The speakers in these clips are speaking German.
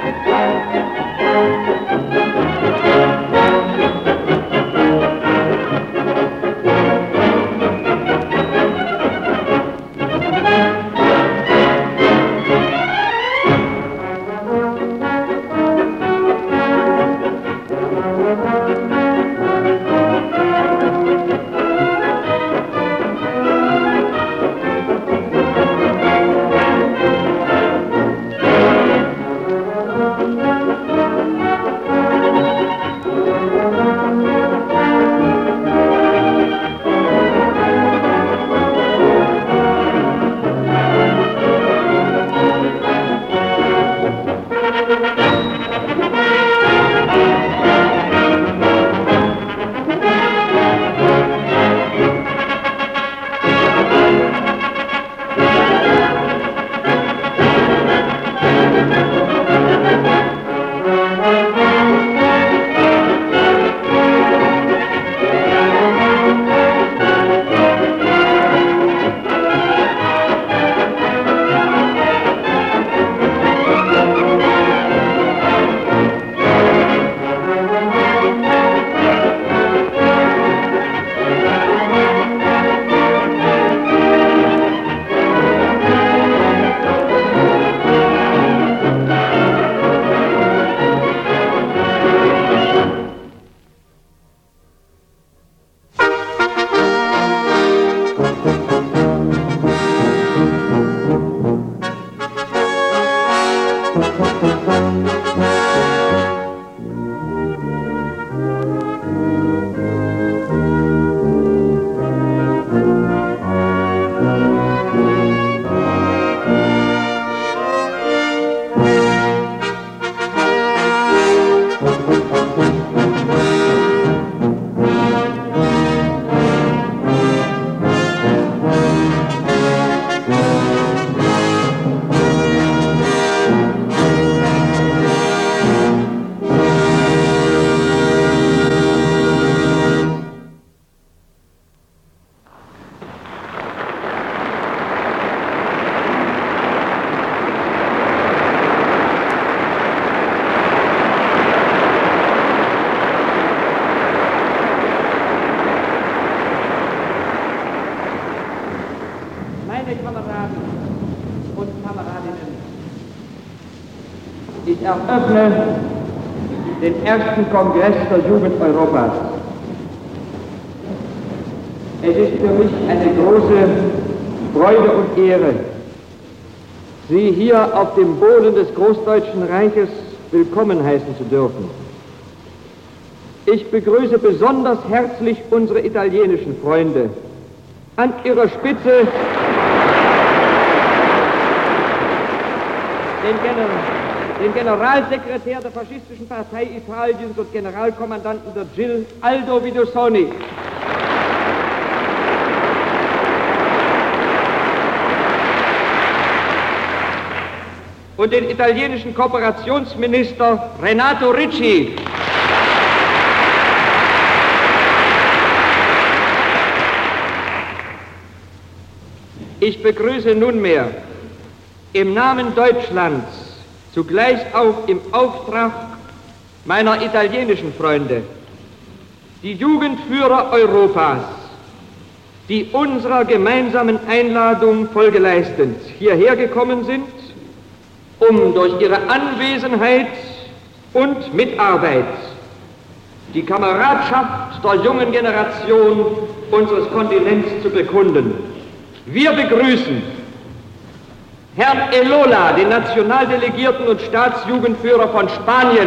Ich eröffne den ersten Kongress der Jugend Europas. Es ist für mich eine große Freude und Ehre, Sie hier auf dem Boden des Großdeutschen Reiches willkommen heißen zu dürfen. Ich begrüße besonders herzlich unsere italienischen Freunde. An ihrer Spitze den Generalsekretär der faschistischen Partei Italiens und Generalkommandanten der GIL, Aldo Vidusoni. Und den italienischen Kooperationsminister Renato Ricci. Ich begrüße nunmehr im Namen Deutschlands, zugleich auch im Auftrag meiner italienischen Freunde, die Jugendführer Europas, die unserer gemeinsamen Einladung Folge leistend hierher gekommen sind, um durch ihre Anwesenheit und Mitarbeit die Kameradschaft der jungen Generation unseres Kontinents zu bekunden. Wir begrüßen Herrn Elola, den Nationaldelegierten und Staatsjugendführer von Spanien.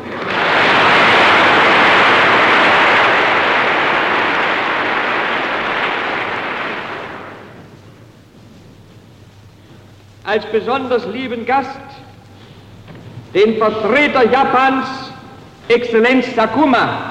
Als besonders lieben Gast den Vertreter Japans, Exzellenz Sakuma.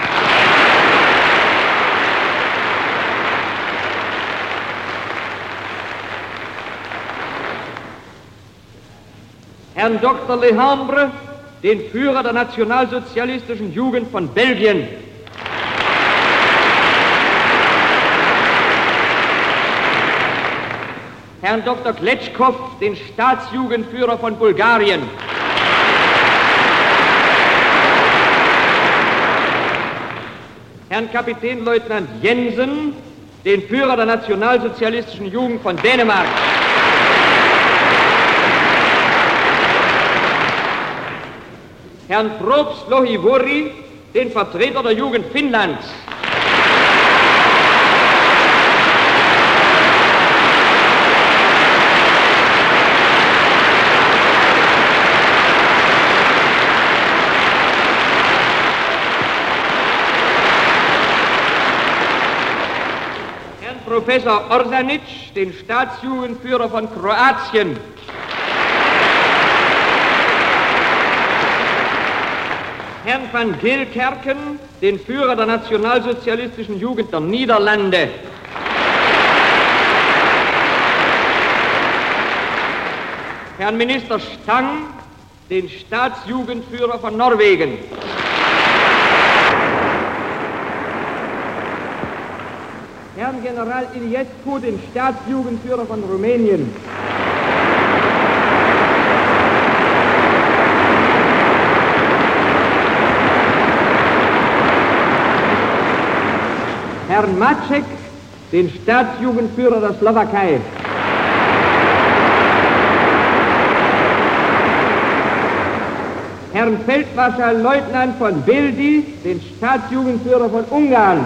Herrn Dr. Lehambre, den Führer der nationalsozialistischen Jugend von Belgien. Herrn Dr. Kletschkow, den Staatsjugendführer von Bulgarien. Herrn Kapitänleutnant Jensen, den Führer der nationalsozialistischen Jugend von Dänemark. Herrn Probst Lohivori, den Vertreter der Jugend Finnlands. Herrn Professor Orsanic, den Staatsjugendführer von Kroatien. Herrn van Geelkerken, den Führer der nationalsozialistischen Jugend der Niederlande. Herrn Minister Stang, den Staatsjugendführer von Norwegen. Herrn General Iliescu, den Staatsjugendführer von Rumänien. Herrn Maček, den Staatsjugendführer der Slowakei. Herrn Feldmarschallleutnant von Bildi, den Staatsjugendführer von Ungarn.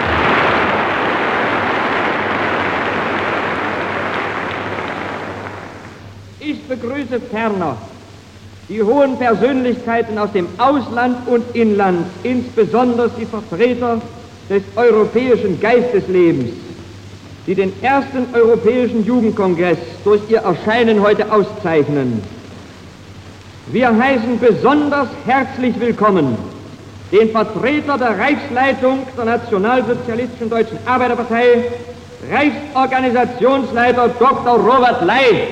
Ich begrüße ferner die hohen Persönlichkeiten aus dem Ausland und Inland, insbesondere die Vertreter des europäischen Geisteslebens, die den ersten Europäischen Jugendkongress durch ihr Erscheinen heute auszeichnen. Wir heißen besonders herzlich willkommen den Vertreter der Reichsleitung der Nationalsozialistischen Deutschen Arbeiterpartei, Reichsorganisationsleiter Dr. Robert Ley.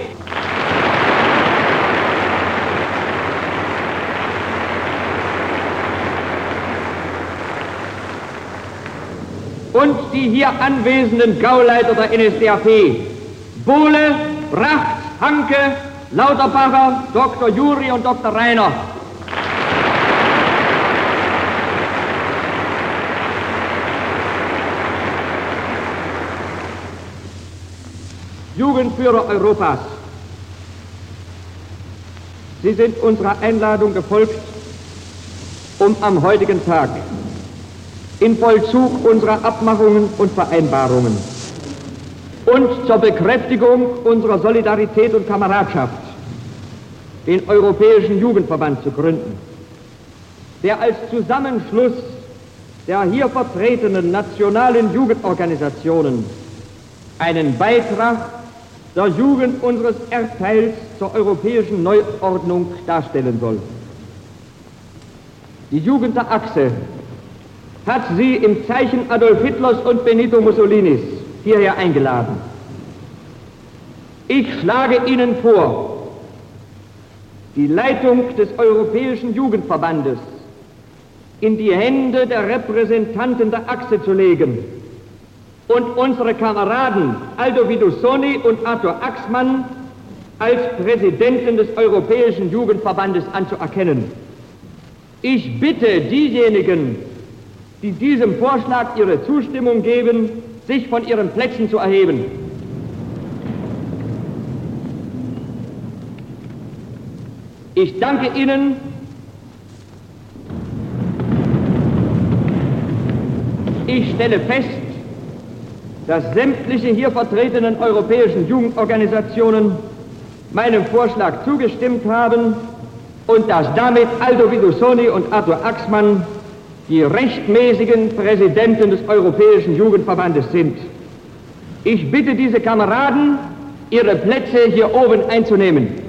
Und die hier anwesenden Gauleiter der NSDAP, Bohle, Bracht, Hanke, Lauterbacher, Dr. Juri und Dr. Rainer. Jugendführer Europas, Sie sind unserer Einladung gefolgt, um am heutigen Tag in Vollzug unserer Abmachungen und Vereinbarungen und zur Bekräftigung unserer Solidarität und Kameradschaft den Europäischen Jugendverband zu gründen, der als Zusammenschluss der hier vertretenen nationalen Jugendorganisationen einen Beitrag der Jugend unseres Erdteils zur europäischen Neuordnung darstellen soll. Die Jugend der Achse hat sie im Zeichen Adolf Hitlers und Benito Mussolinis hierher eingeladen. Ich schlage Ihnen vor, die Leitung des Europäischen Jugendverbandes in die Hände der Repräsentanten der Achse zu legen und unsere Kameraden Aldo Vidusoni und Arthur Axmann als Präsidenten des Europäischen Jugendverbandes anzuerkennen. Ich bitte diejenigen, die diesem Vorschlag ihre Zustimmung geben, sich von ihren Plätzen zu erheben. Ich danke Ihnen. Ich stelle fest, dass sämtliche hier vertretenen europäischen Jugendorganisationen meinem Vorschlag zugestimmt haben und dass damit Aldo Vidusoni und Arthur Axmann die rechtmäßigen Präsidenten des Europäischen Jugendverbandes sind. Ich bitte diese Kameraden, ihre Plätze hier oben einzunehmen.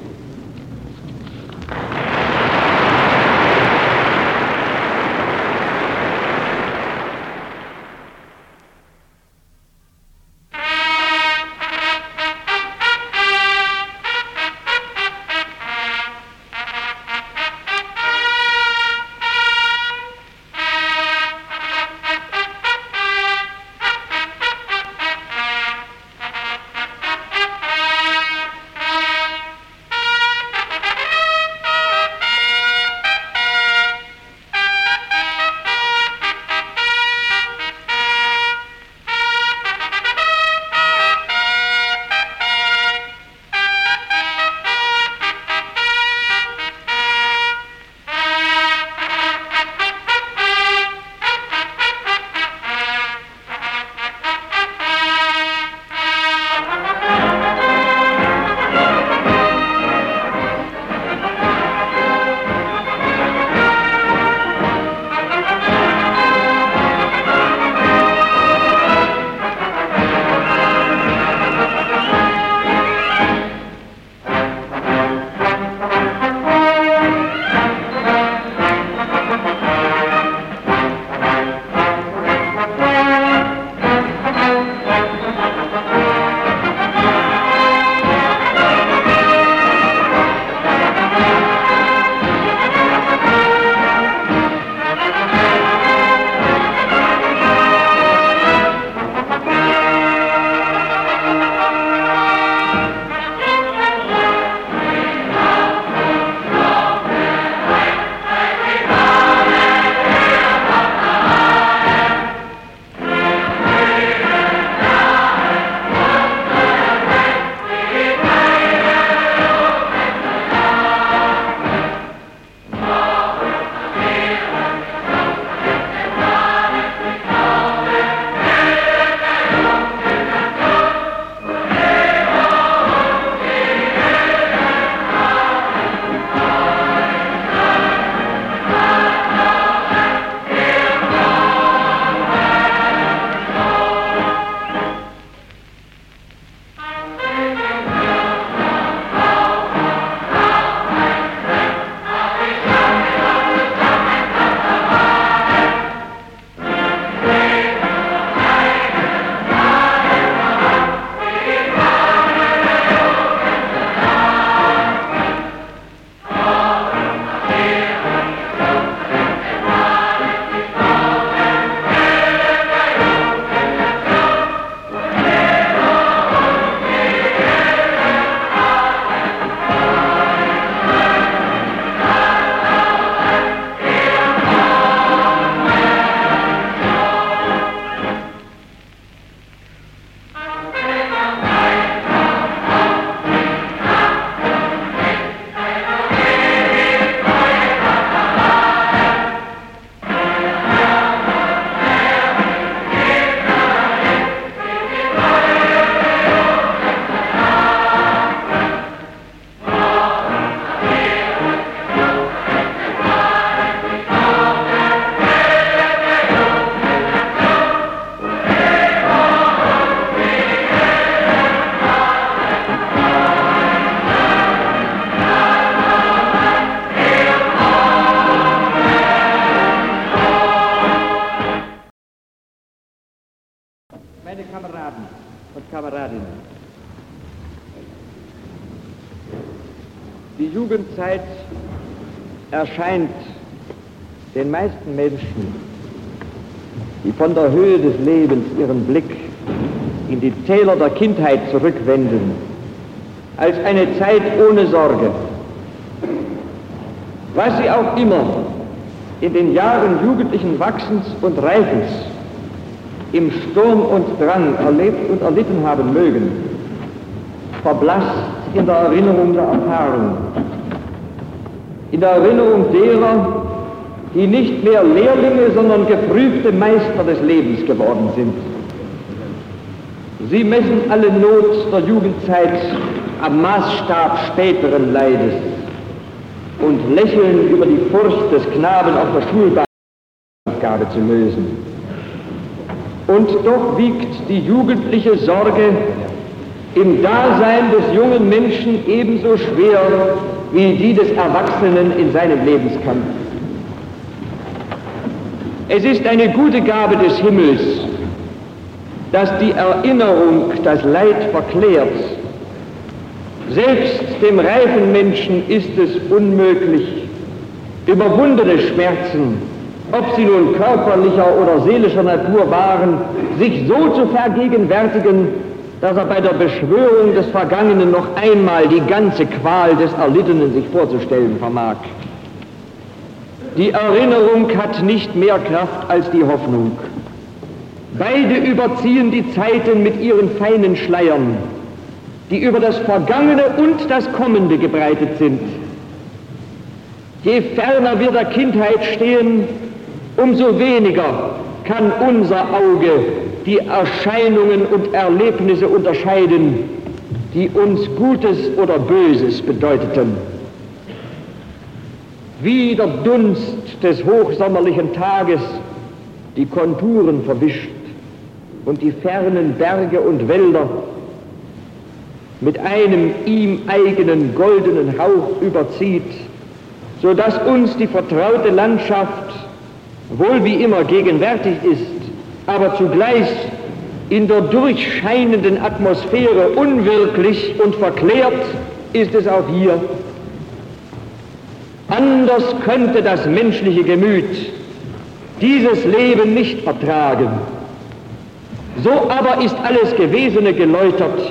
Jugendzeit erscheint den meisten Menschen, die von der Höhe des Lebens ihren Blick in die Täler der Kindheit zurückwenden, als eine Zeit ohne Sorge. Was sie auch immer in den Jahren jugendlichen Wachsens und Reifens im Sturm und Drang erlebt und erlitten haben mögen, verblasst in der Erinnerung der Erfahrung, in der Erinnerung derer, die nicht mehr Lehrlinge, sondern geprüfte Meister des Lebens geworden sind. Sie messen alle Not der Jugendzeit am Maßstab späteren Leides und lächeln über die Furcht des Knaben auf der Schulbahnaufgabe zu lösen. Und doch wiegt die jugendliche Sorge im Dasein des jungen Menschen ebenso schwer wie die des Erwachsenen in seinem Lebenskampf. Es ist eine gute Gabe des Himmels, dass die Erinnerung das Leid verklärt. Selbst dem reifen Menschen ist es unmöglich, überwundene Schmerzen, ob sie nun körperlicher oder seelischer Natur waren, sich so zu vergegenwärtigen, dass er bei der Beschwörung des Vergangenen noch einmal die ganze Qual des Erlittenen sich vorzustellen vermag. Die Erinnerung hat nicht mehr Kraft als die Hoffnung. Beide überziehen die Zeiten mit ihren feinen Schleiern, die über das Vergangene und das Kommende gebreitet sind. Je ferner wir der Kindheit stehen, umso weniger kann unser Auge die Erscheinungen und Erlebnisse unterscheiden, die uns Gutes oder Böses bedeuteten. Wie der Dunst des hochsommerlichen Tages die Konturen verwischt und die fernen Berge und Wälder mit einem ihm eigenen goldenen Hauch überzieht, so dass uns die vertraute Landschaft wohl wie immer gegenwärtig ist, aber zugleich in der durchscheinenden Atmosphäre unwirklich und verklärt, ist es auch hier. Anders könnte das menschliche Gemüt dieses Leben nicht vertragen. So aber ist alles Gewesene geläutert.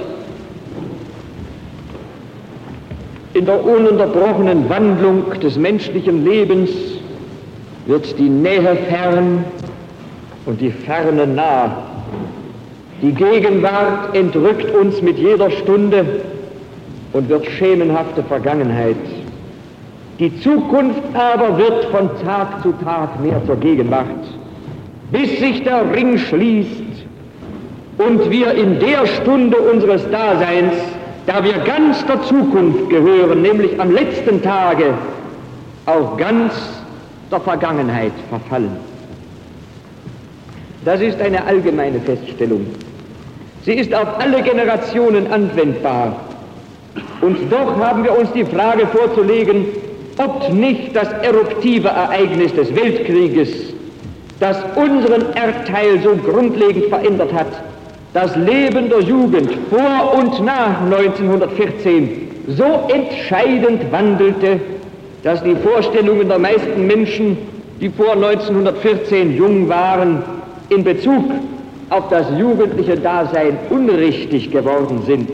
In der ununterbrochenen Wandlung des menschlichen Lebens wird die Nähe fern und die Ferne nah. Die Gegenwart entrückt uns mit jeder Stunde und wird schemenhafte Vergangenheit. Die Zukunft aber wird von Tag zu Tag mehr zur Gegenwart, bis sich der Ring schließt und wir in der Stunde unseres Daseins, da wir ganz der Zukunft gehören, nämlich am letzten Tage, auch ganz der Vergangenheit verfallen. Das ist eine allgemeine Feststellung. Sie ist auf alle Generationen anwendbar. Und doch haben wir uns die Frage vorzulegen, ob nicht das eruptive Ereignis des Weltkrieges, das unseren Erdteil so grundlegend verändert hat, das Leben der Jugend vor und nach 1914 so entscheidend wandelte, dass die Vorstellungen der meisten Menschen, die vor 1914 jung waren, in Bezug auf das jugendliche Dasein unrichtig geworden sind.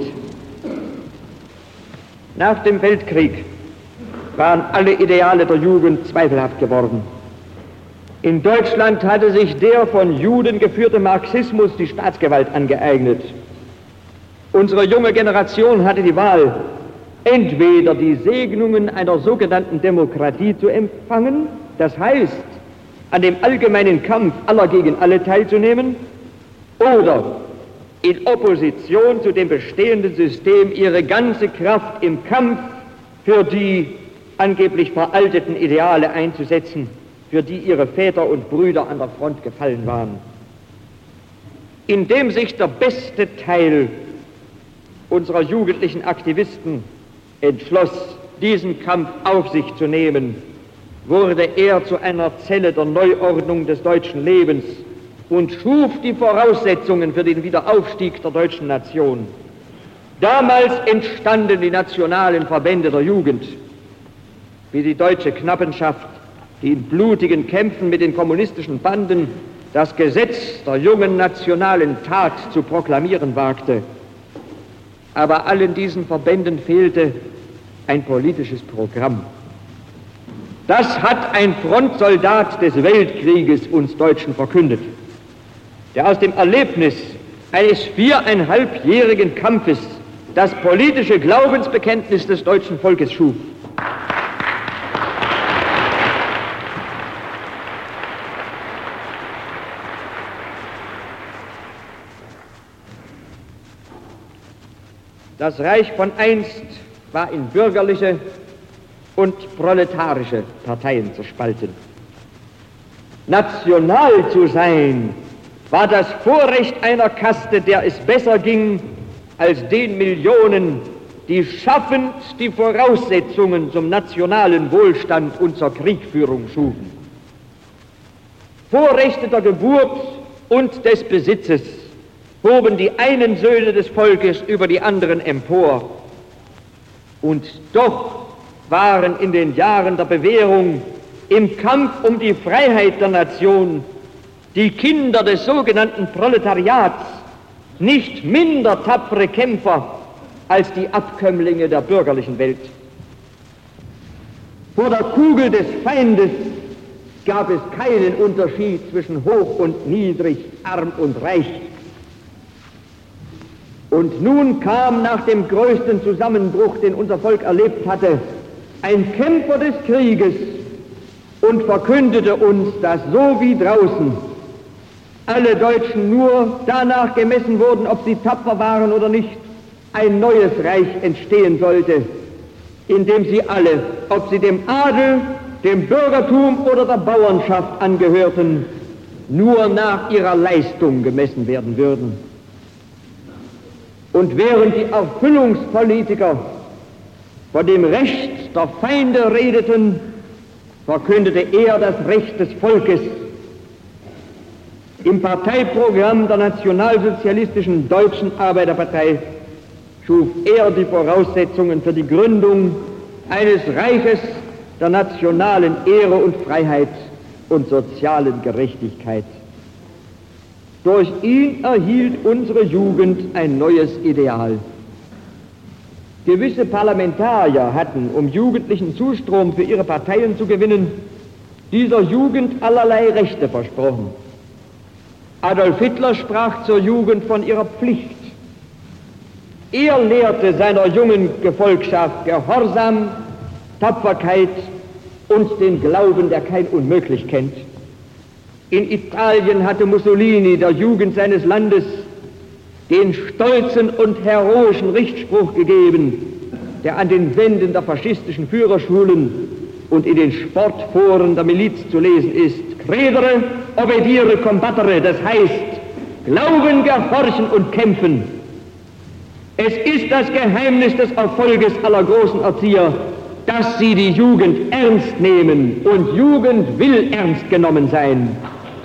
Nach dem Weltkrieg waren alle Ideale der Jugend zweifelhaft geworden. In Deutschland hatte sich der von Juden geführte Marxismus die Staatsgewalt angeeignet. Unsere junge Generation hatte die Wahl, entweder die Segnungen einer sogenannten Demokratie zu empfangen, das heißt, an dem allgemeinen Kampf aller gegen alle teilzunehmen, oder in Opposition zu dem bestehenden System ihre ganze Kraft im Kampf für die angeblich veralteten Ideale einzusetzen, für die ihre Väter und Brüder an der Front gefallen waren. Indem sich der beste Teil unserer jugendlichen Aktivisten entschloss, diesen Kampf auf sich zu nehmen, wurde er zu einer Zelle der Neuordnung des deutschen Lebens und schuf die Voraussetzungen für den Wiederaufstieg der deutschen Nation. Damals entstanden die nationalen Verbände der Jugend. wie die deutsche Knappenschaft, die in blutigen Kämpfen mit den kommunistischen Banden das Gesetz der jungen nationalen Tat zu proklamieren wagte. Aber allen diesen Verbänden fehlte ein politisches Programm. Das hat ein Frontsoldat des Weltkrieges uns Deutschen verkündet, der aus dem Erlebnis eines 4,5-jährigen Kampfes das politische Glaubensbekenntnis des deutschen Volkes schuf. Das Reich von einst war in bürgerliche und proletarische Parteien zerspalten. National zu sein war das Vorrecht einer Kaste, der es besser ging als den Millionen, die schaffend die Voraussetzungen zum nationalen Wohlstand und zur Kriegführung schufen. Vorrechte der Geburt und des Besitzes hoben die einen Söhne des Volkes über die anderen empor. Und doch waren in den Jahren der Bewährung im Kampf um die Freiheit der Nation die Kinder des sogenannten Proletariats nicht minder tapfere Kämpfer als die Abkömmlinge der bürgerlichen Welt. Vor der Kugel des Feindes gab es keinen Unterschied zwischen hoch und niedrig, arm und reich. Und nun kam nach dem größten Zusammenbruch, den unser Volk erlebt hatte, ein Kämpfer des Krieges und verkündete uns, dass so wie draußen alle Deutschen nur danach gemessen wurden, ob sie tapfer waren oder nicht, ein neues Reich entstehen sollte, in dem sie alle, ob sie dem Adel, dem Bürgertum oder der Bauernschaft angehörten, nur nach ihrer Leistung gemessen werden würden. Und während die Erfüllungspolitiker von dem Recht der Feinde redeten, verkündete er das Recht des Volkes. Im Parteiprogramm der Nationalsozialistischen Deutschen Arbeiterpartei schuf er die Voraussetzungen für die Gründung eines Reiches der nationalen Ehre und Freiheit und sozialen Gerechtigkeit. Durch ihn erhielt unsere Jugend ein neues Ideal. Gewisse Parlamentarier hatten, um jugendlichen Zustrom für ihre Parteien zu gewinnen, dieser Jugend allerlei Rechte versprochen. Adolf Hitler sprach zur Jugend von ihrer Pflicht. Er lehrte seiner jungen Gefolgschaft Gehorsam, Tapferkeit und den Glauben, der kein Unmöglich kennt. In Italien hatte Mussolini der Jugend seines Landes den stolzen und heroischen Richtspruch gegeben, der an den Wänden der faschistischen Führerschulen und in den Sportforen der Miliz zu lesen ist. Credere, obedire, combattere, das heißt, glauben, gehorchen und kämpfen. Es ist das Geheimnis des Erfolges aller großen Erzieher, dass sie die Jugend ernst nehmen, und Jugend will ernst genommen sein.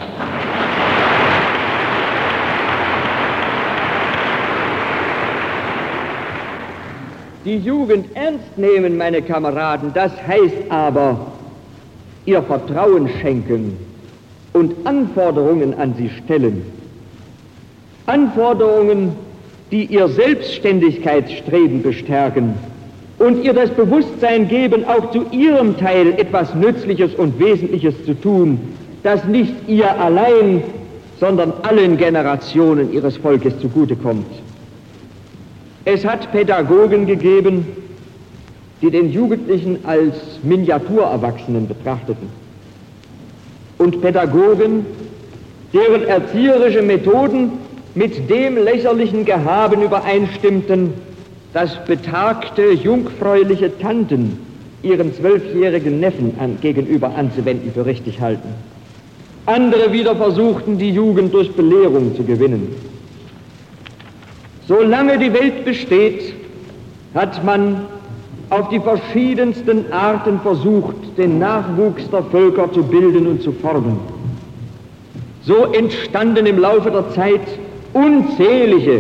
Die Jugend ernst nehmen, meine Kameraden, das heißt aber, ihr Vertrauen schenken und Anforderungen an sie stellen. Anforderungen, die ihr Selbstständigkeitsstreben bestärken und ihr das Bewusstsein geben, auch zu ihrem Teil etwas Nützliches und Wesentliches zu tun, das nicht ihr allein, sondern allen Generationen ihres Volkes zugutekommt. Es hat Pädagogen gegeben, die den Jugendlichen als Miniaturerwachsenen betrachteten. Und Pädagogen, deren erzieherische Methoden mit dem lächerlichen Gehaben übereinstimmten, das betagte, jungfräuliche Tanten ihren 12-jährigen Neffen gegenüber anzuwenden für richtig halten. Andere wieder versuchten, die Jugend durch Belehrung zu gewinnen. Solange die Welt besteht, hat man auf die verschiedensten Arten versucht, den Nachwuchs der Völker zu bilden und zu formen. So entstanden im Laufe der Zeit unzählige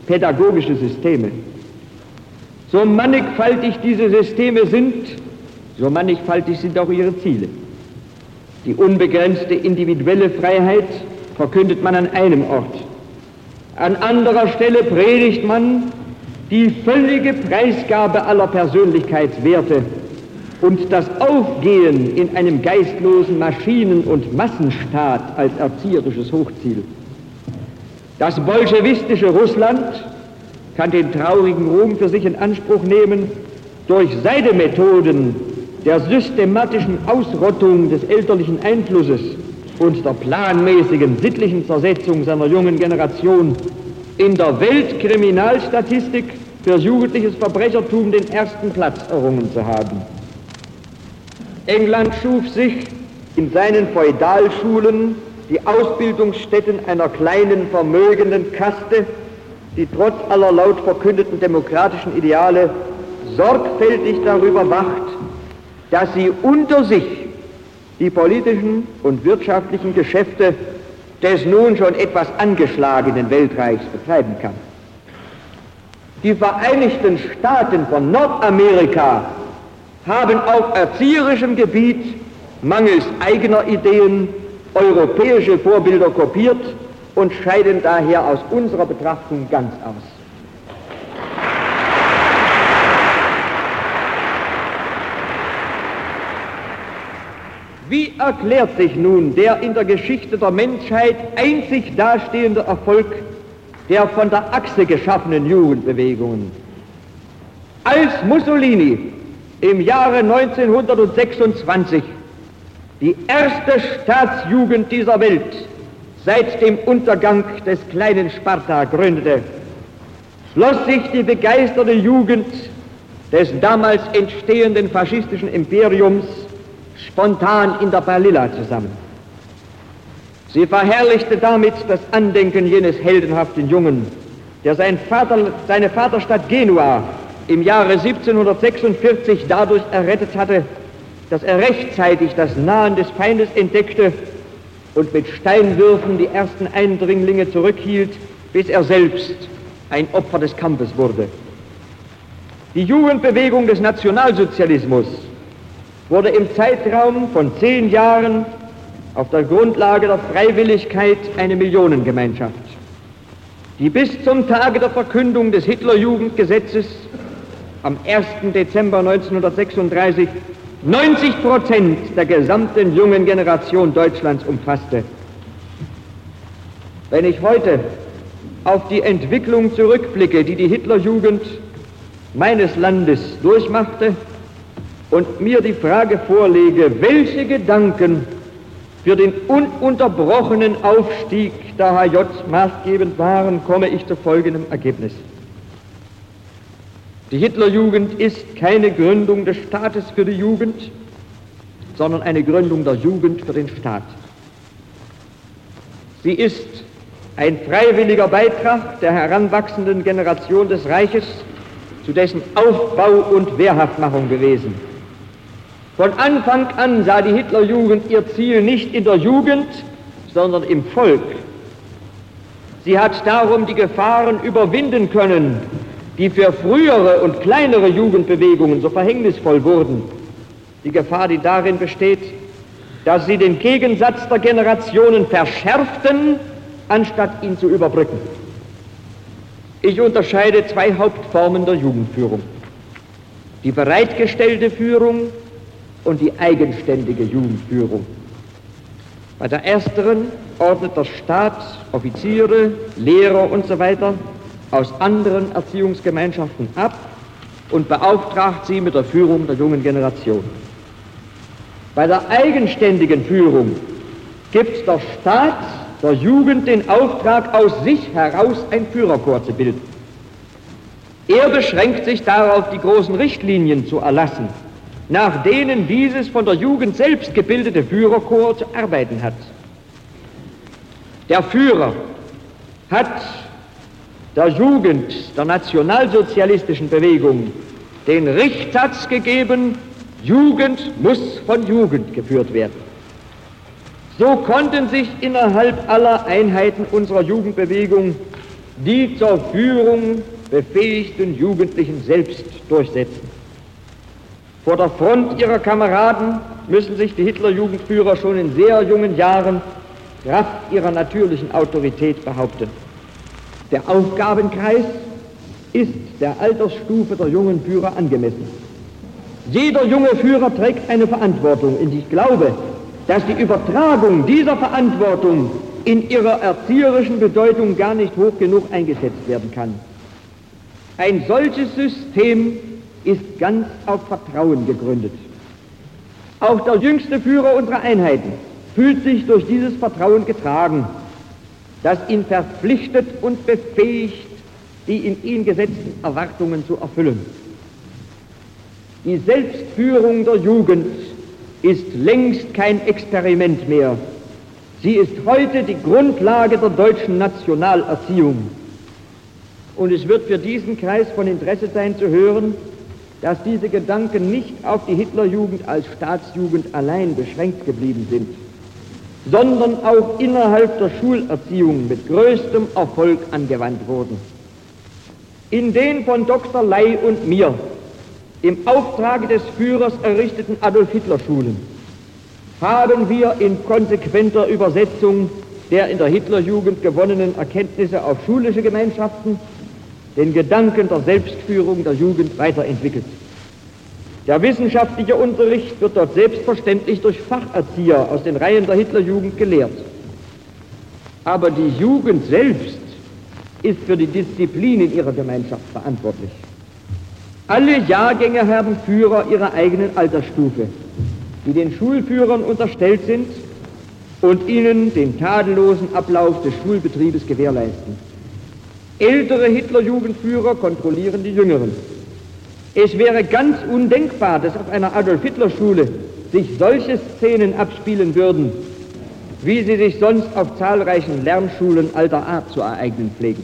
pädagogische Systeme. So mannigfaltig diese Systeme sind, So mannigfaltig sind auch ihre Ziele. Die unbegrenzte individuelle Freiheit verkündet man an einem Ort. An anderer Stelle predigt man die völlige Preisgabe aller Persönlichkeitswerte und das Aufgehen in einem geistlosen Maschinen- und Massenstaat als erzieherisches Hochziel. Das bolschewistische Russland kann den traurigen Ruhm für sich in Anspruch nehmen, durch seine Methoden der systematischen Ausrottung des elterlichen Einflusses und der planmäßigen sittlichen Zersetzung seiner jungen Generation in der Weltkriminalstatistik für jugendliches Verbrechertum den ersten Platz errungen zu haben. England schuf sich in seinen Feudalschulen die Ausbildungsstätten einer kleinen, vermögenden Kaste, die trotz aller laut verkündeten demokratischen Ideale sorgfältig darüber wacht, dass sie unter sich die politischen und wirtschaftlichen Geschäfte des nun schon etwas angeschlagenen Weltreichs betreiben kann. Die Vereinigten Staaten von Nordamerika haben auf erzieherischem Gebiet mangels eigener Ideen europäische Vorbilder kopiert und scheiden daher aus unserer Betrachtung ganz aus. Wie erklärt sich nun der in der Geschichte der Menschheit einzig dastehende Erfolg der von der Achse geschaffenen Jugendbewegungen? Als Mussolini im Jahre 1926 die erste Staatsjugend dieser Welt seit dem Untergang des kleinen Sparta gründete, schloss sich die begeisterte Jugend des damals entstehenden faschistischen Imperiums spontan in der Balilla zusammen. Sie verherrlichte damit das Andenken jenes heldenhaften Jungen, der seine Vaterstadt Genua im Jahre 1746 dadurch errettet hatte, dass er rechtzeitig das Nahen des Feindes entdeckte und mit Steinwürfen die ersten Eindringlinge zurückhielt, bis er selbst ein Opfer des Kampfes wurde. Die Jugendbewegung des Nationalsozialismus wurde im Zeitraum von 10 Jahren auf der Grundlage der Freiwilligkeit eine Millionengemeinschaft, die bis zum Tage der Verkündung des Hitlerjugendgesetzes am 1. Dezember 1936 90% der gesamten jungen Generation Deutschlands umfasste. Wenn ich heute auf die Entwicklung zurückblicke, die die Hitlerjugend meines Landes durchmachte, und mir die Frage vorlege, welche Gedanken für den ununterbrochenen Aufstieg der HJ maßgebend waren, komme ich zu folgendem Ergebnis. Die Hitlerjugend ist keine Gründung des Staates für die Jugend, sondern eine Gründung der Jugend für den Staat. Sie ist ein freiwilliger Beitrag der heranwachsenden Generation des Reiches zu dessen Aufbau und Wehrhaftmachung gewesen. Von Anfang an sah die Hitlerjugend ihr Ziel nicht in der Jugend, sondern im Volk. Sie hat darum die Gefahren überwinden können, die für frühere und kleinere Jugendbewegungen so verhängnisvoll wurden. Die Gefahr, die darin besteht, dass sie den Gegensatz der Generationen verschärften, anstatt ihn zu überbrücken. Ich unterscheide 2 Hauptformen der Jugendführung: die bereitgestellte Führung und die eigenständige Jugendführung. Bei der ersteren ordnet der Staat Offiziere, Lehrer usw. aus anderen Erziehungsgemeinschaften ab und beauftragt sie mit der Führung der jungen Generation. Bei der eigenständigen Führung gibt der Staat der Jugend den Auftrag, aus sich heraus ein Führerkorps zu bilden. Er beschränkt sich darauf, die großen Richtlinien zu erlassen, nach denen dieses von der Jugend selbst gebildete Führerkorps zu arbeiten hat. Der Führer hat der Jugend der nationalsozialistischen Bewegung den Richtsatz gegeben: Jugend muss von Jugend geführt werden. So konnten sich innerhalb aller Einheiten unserer Jugendbewegung die zur Führung befähigten Jugendlichen selbst durchsetzen. Vor der Front ihrer Kameraden müssen sich die Hitlerjugendführer schon in sehr jungen Jahren Kraft ihrer natürlichen Autorität behaupten. Der Aufgabenkreis ist der Altersstufe der jungen Führer angemessen. Jeder junge Führer trägt eine Verantwortung, und ich glaube, dass die Übertragung dieser Verantwortung in ihrer erzieherischen Bedeutung gar nicht hoch genug eingeschätzt werden kann. Ein solches System ist ganz auf Vertrauen gegründet. Auch der jüngste Führer unserer Einheiten fühlt sich durch dieses Vertrauen getragen, das ihn verpflichtet und befähigt, die in ihn gesetzten Erwartungen zu erfüllen. Die Selbstführung der Jugend ist längst kein Experiment mehr. Sie ist heute die Grundlage der deutschen Nationalerziehung. Und es wird für diesen Kreis von Interesse sein zu hören, dass diese Gedanken nicht auf die Hitlerjugend als Staatsjugend allein beschränkt geblieben sind, sondern auch innerhalb der Schulerziehung mit größtem Erfolg angewandt wurden. In den von Dr. Ley und mir im Auftrage des Führers errichteten Adolf-Hitler-Schulen haben wir in konsequenter Übersetzung der in der Hitlerjugend gewonnenen Erkenntnisse auf schulische Gemeinschaften den Gedanken der Selbstführung der Jugend weiterentwickelt. Der wissenschaftliche Unterricht wird dort selbstverständlich durch Facherzieher aus den Reihen der Hitlerjugend gelehrt. Aber die Jugend selbst ist für die Disziplin in ihrer Gemeinschaft verantwortlich. Alle Jahrgänge haben Führer ihrer eigenen Altersstufe, die den Schulführern unterstellt sind und ihnen den tadellosen Ablauf des Schulbetriebes gewährleisten. Ältere Hitlerjugendführer kontrollieren die Jüngeren. Es wäre ganz undenkbar, dass auf einer Adolf-Hitler-Schule sich solche Szenen abspielen würden, wie sie sich sonst auf zahlreichen Lernschulen alter Art zu ereignen pflegen.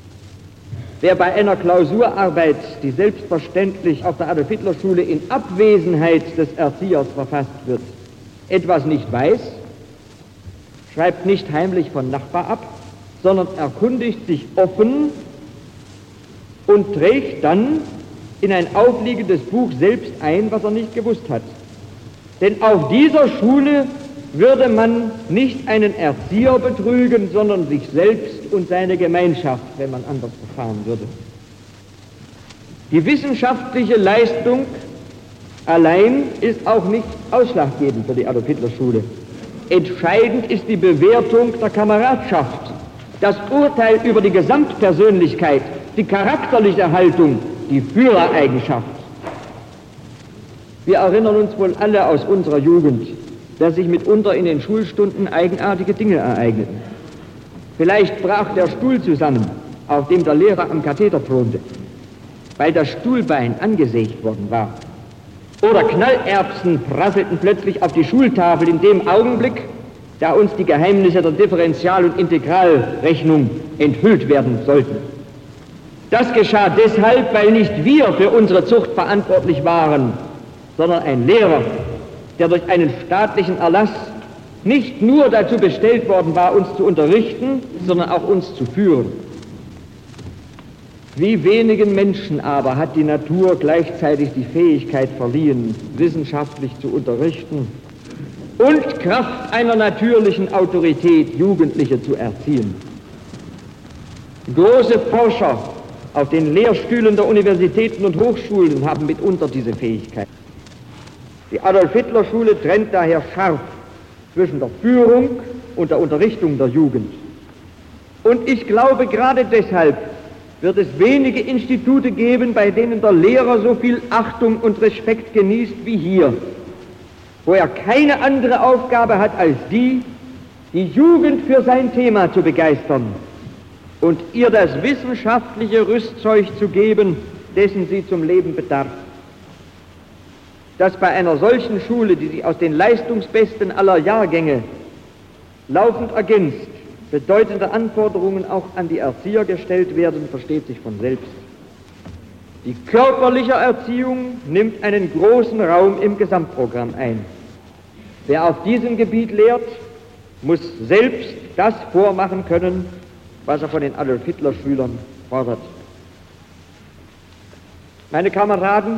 Wer bei einer Klausurarbeit, die selbstverständlich auf der Adolf-Hitler-Schule in Abwesenheit des Erziehers verfasst wird, etwas nicht weiß, schreibt nicht heimlich von Nachbar ab, sondern erkundigt sich offen und trägt dann in ein aufliegendes Buch selbst ein, was er nicht gewusst hat. Denn auf dieser Schule würde man nicht einen Erzieher betrügen, sondern sich selbst und seine Gemeinschaft, wenn man anders verfahren würde. Die wissenschaftliche Leistung allein ist auch nicht ausschlaggebend für die Adolf-Hitler-Schule. Entscheidend ist die Bewertung der Kameradschaft, das Urteil über die Gesamtpersönlichkeit, die charakterliche Haltung, die Führereigenschaft. Wir erinnern uns wohl alle aus unserer Jugend, dass sich mitunter in den Schulstunden eigenartige Dinge ereigneten. Vielleicht brach der Stuhl zusammen, auf dem der Lehrer am Katheder thronte, weil das Stuhlbein angesägt worden war. Oder Knallerbsen prasselten plötzlich auf die Schultafel in dem Augenblick, da uns die Geheimnisse der Differential- und Integralrechnung enthüllt werden sollten. Das geschah deshalb, weil nicht wir für unsere Zucht verantwortlich waren, sondern ein Lehrer, der durch einen staatlichen Erlass nicht nur dazu bestellt worden war, uns zu unterrichten, sondern auch uns zu führen. Wie wenigen Menschen aber hat die Natur gleichzeitig die Fähigkeit verliehen, wissenschaftlich zu unterrichten und Kraft einer natürlichen Autorität Jugendliche zu erziehen. Große Forscher auf den Lehrstühlen der Universitäten und Hochschulen haben mitunter diese Fähigkeit. Die Adolf-Hitler-Schule trennt daher scharf zwischen der Führung und der Unterrichtung der Jugend. Und ich glaube, gerade deshalb wird es wenige Institute geben, bei denen der Lehrer so viel Achtung und Respekt genießt wie hier, wo er keine andere Aufgabe hat als die Jugend für sein Thema zu begeistern und ihr das wissenschaftliche Rüstzeug zu geben, dessen sie zum Leben bedarf. Dass bei einer solchen Schule, die sich aus den Leistungsbesten aller Jahrgänge laufend ergänzt, bedeutende Anforderungen auch an die Erzieher gestellt werden, versteht sich von selbst. Die körperliche Erziehung nimmt einen großen Raum im Gesamtprogramm ein. Wer auf diesem Gebiet lehrt, muss selbst das vormachen können, was er von den Adolf-Hitler-Schülern fordert. Meine Kameraden,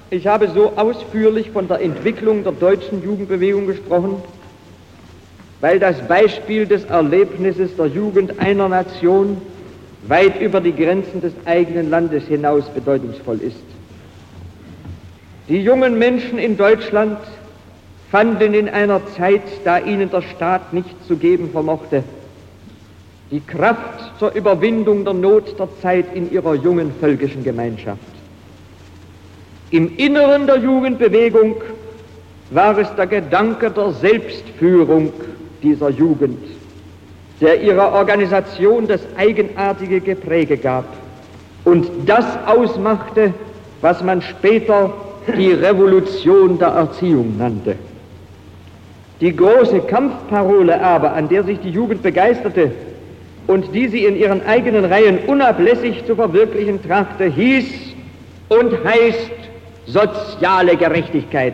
ich habe so ausführlich von der Entwicklung der deutschen Jugendbewegung gesprochen, weil das Beispiel des Erlebnisses der Jugend einer Nation weit über die Grenzen des eigenen Landes hinaus bedeutungsvoll ist. Die jungen Menschen in Deutschland fanden in einer Zeit, da ihnen der Staat nichts zu geben vermochte, die Kraft zur Überwindung der Not der Zeit in ihrer jungen völkischen Gemeinschaft. Im Inneren der Jugendbewegung war es der Gedanke der Selbstführung dieser Jugend, der ihrer Organisation das eigenartige Gepräge gab und das ausmachte, was man später die Revolution der Erziehung nannte. Die große Kampfparole aber, an der sich die Jugend begeisterte und die sie in ihren eigenen Reihen unablässig zu verwirklichen trachte, hieß und heißt soziale Gerechtigkeit.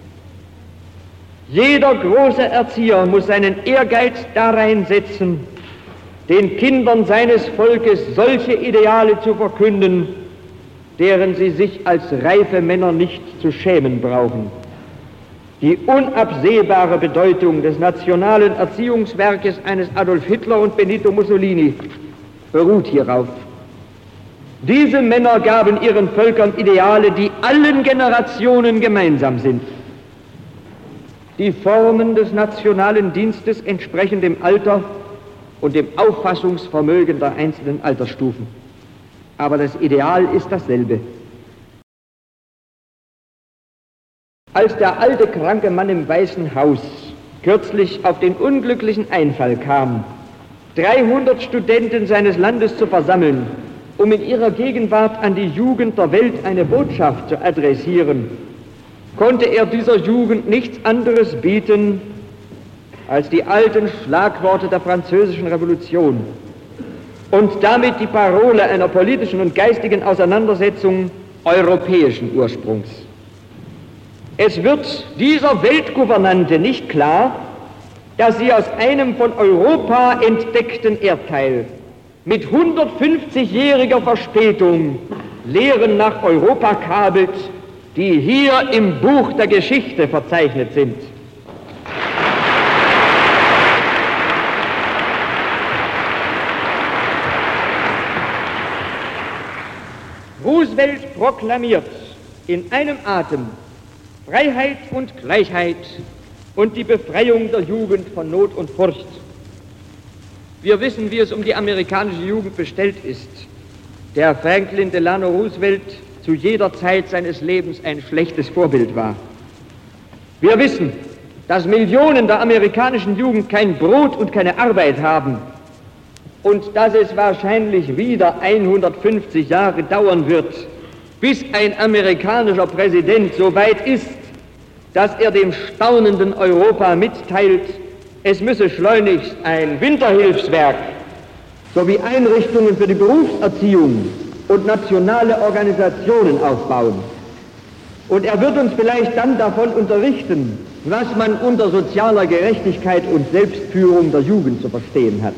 Jeder große Erzieher muss seinen Ehrgeiz darein setzen, den Kindern seines Volkes solche Ideale zu verkünden, deren sie sich als reife Männer nicht zu schämen brauchen. Die unabsehbare Bedeutung des nationalen Erziehungswerkes eines Adolf Hitler und Benito Mussolini beruht hierauf. Diese Männer gaben ihren Völkern Ideale, die allen Generationen gemeinsam sind. Die Formen des nationalen Dienstes entsprechen dem Alter und dem Auffassungsvermögen der einzelnen Altersstufen. Aber das Ideal ist dasselbe. Als der alte, kranke Mann im Weißen Haus kürzlich auf den unglücklichen Einfall kam, 300 Studenten seines Landes zu versammeln, um in ihrer Gegenwart an die Jugend der Welt eine Botschaft zu adressieren, konnte er dieser Jugend nichts anderes bieten als die alten Schlagworte der Französischen Revolution und damit die Parole einer politischen und geistigen Auseinandersetzung europäischen Ursprungs. Es wird dieser Weltgouvernante nicht klar, dass sie aus einem von Europa entdeckten Erdteil mit 150-jähriger Verspätung Lehren nach Europa kabelt, die hier im Buch der Geschichte verzeichnet sind. Roosevelt proklamiert in einem Atem Freiheit und Gleichheit und die Befreiung der Jugend von Not und Furcht. Wir wissen, wie es um die amerikanische Jugend bestellt ist. Der Franklin Delano Roosevelt zu jeder Zeit seines Lebens ein schlechtes Vorbild war. Wir wissen, dass Millionen der amerikanischen Jugend kein Brot und keine Arbeit haben und dass es wahrscheinlich wieder 150 Jahre dauern wird, bis ein amerikanischer Präsident so weit ist, dass er dem staunenden Europa mitteilt, es müsse schleunigst ein Winterhilfswerk sowie Einrichtungen für die Berufserziehung und nationale Organisationen aufbauen. Und er wird uns vielleicht dann davon unterrichten, was man unter sozialer Gerechtigkeit und Selbstführung der Jugend zu verstehen hat.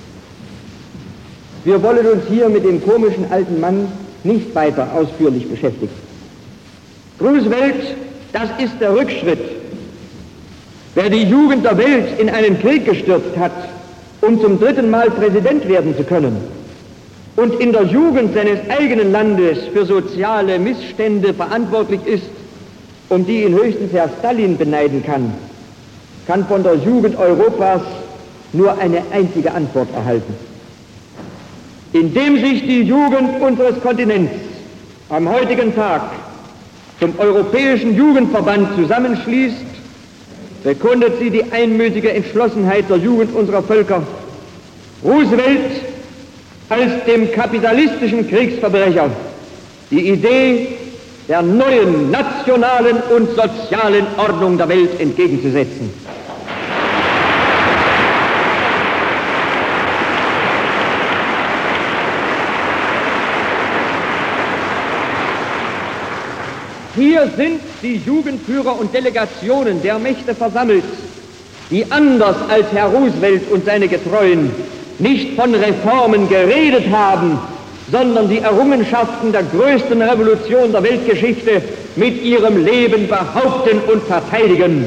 Wir wollen uns hier mit dem komischen alten Mann nicht weiter ausführlich beschäftigen. Roosevelt, das ist der Rückschritt. Wer die Jugend der Welt in einen Krieg gestürzt hat, um zum dritten Mal Präsident werden zu können und in der Jugend seines eigenen Landes für soziale Missstände verantwortlich ist, um die ihn höchstens Herr Stalin beneiden kann, kann von der Jugend Europas nur eine einzige Antwort erhalten. Indem sich die Jugend unseres Kontinents am heutigen Tag zum Europäischen Jugendverband zusammenschließt, bekundet sie die einmütige Entschlossenheit der Jugend unserer Völker, Roosevelt als dem kapitalistischen Kriegsverbrecher die Idee der neuen nationalen und sozialen Ordnung der Welt entgegenzusetzen. Hier sind die Jugendführer und Delegationen der Mächte versammelt, die anders als Herr Roosevelt und seine Getreuen nicht von Reformen geredet haben, sondern die Errungenschaften der größten Revolution der Weltgeschichte mit ihrem Leben behaupten und verteidigen.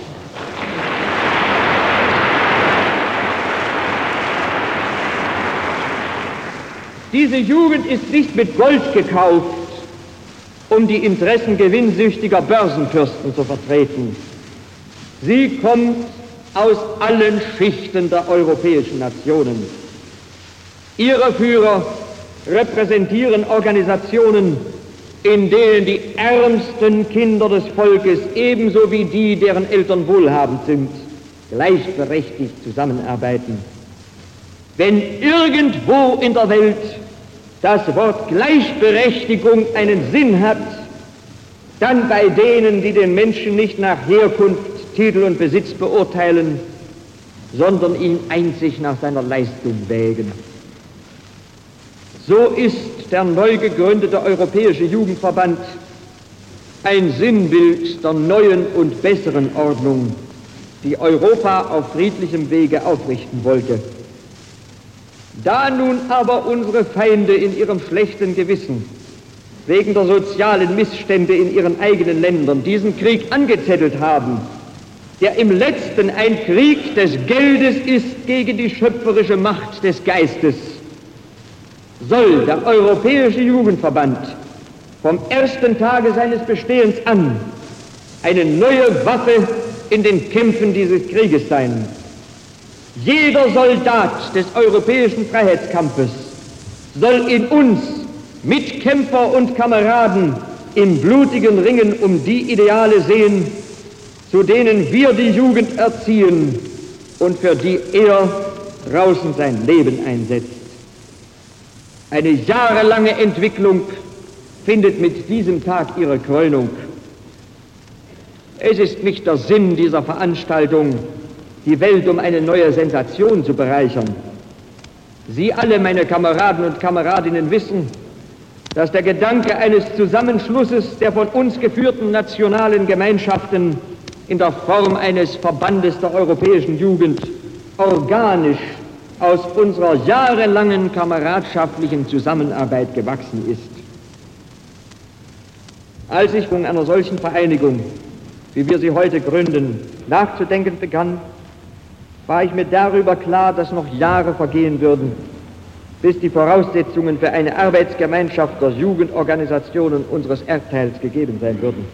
Diese Jugend ist nicht mit Gold gekauft, um die Interessen gewinnsüchtiger Börsenfürsten zu vertreten. Sie kommt aus allen Schichten der europäischen Nationen. Ihre Führer repräsentieren Organisationen, in denen die ärmsten Kinder des Volkes ebenso wie die, deren Eltern wohlhabend sind, gleichberechtigt zusammenarbeiten. Wenn irgendwo in der Welt das Wort Gleichberechtigung einen Sinn hat, dann bei denen, die den Menschen nicht nach Herkunft, Titel und Besitz beurteilen, sondern ihn einzig nach seiner Leistung wägen. So ist der neu gegründete Europäische Jugendverband ein Sinnbild der neuen und besseren Ordnung, die Europa auf friedlichem Wege aufrichten wollte. Da nun aber unsere Feinde in ihrem schlechten Gewissen wegen der sozialen Missstände in ihren eigenen Ländern diesen Krieg angezettelt haben, der im letzten ein Krieg des Geldes ist gegen die schöpferische Macht des Geistes, soll der Europäische Jugendverband vom ersten Tage seines Bestehens an eine neue Waffe in den Kämpfen dieses Krieges sein. Jeder Soldat des europäischen Freiheitskampfes soll in uns Mitkämpfer und Kameraden im blutigen Ringen um die Ideale sehen, zu denen wir die Jugend erziehen und für die er draußen sein Leben einsetzt. Eine jahrelange Entwicklung findet mit diesem Tag ihre Krönung. Es ist nicht der Sinn dieser Veranstaltung, die Welt um eine neue Sensation zu bereichern. Sie alle, meine Kameraden und Kameradinnen, wissen, dass der Gedanke eines Zusammenschlusses der von uns geführten nationalen Gemeinschaften in der Form eines Verbandes der europäischen Jugend organisch aus unserer jahrelangen kameradschaftlichen Zusammenarbeit gewachsen ist. Als ich von einer solchen Vereinigung, wie wir sie heute gründen, nachzudenken begann, war ich mir darüber klar, dass noch Jahre vergehen würden, bis die Voraussetzungen für eine Arbeitsgemeinschaft der Jugendorganisationen unseres Erdteils gegeben sein würden.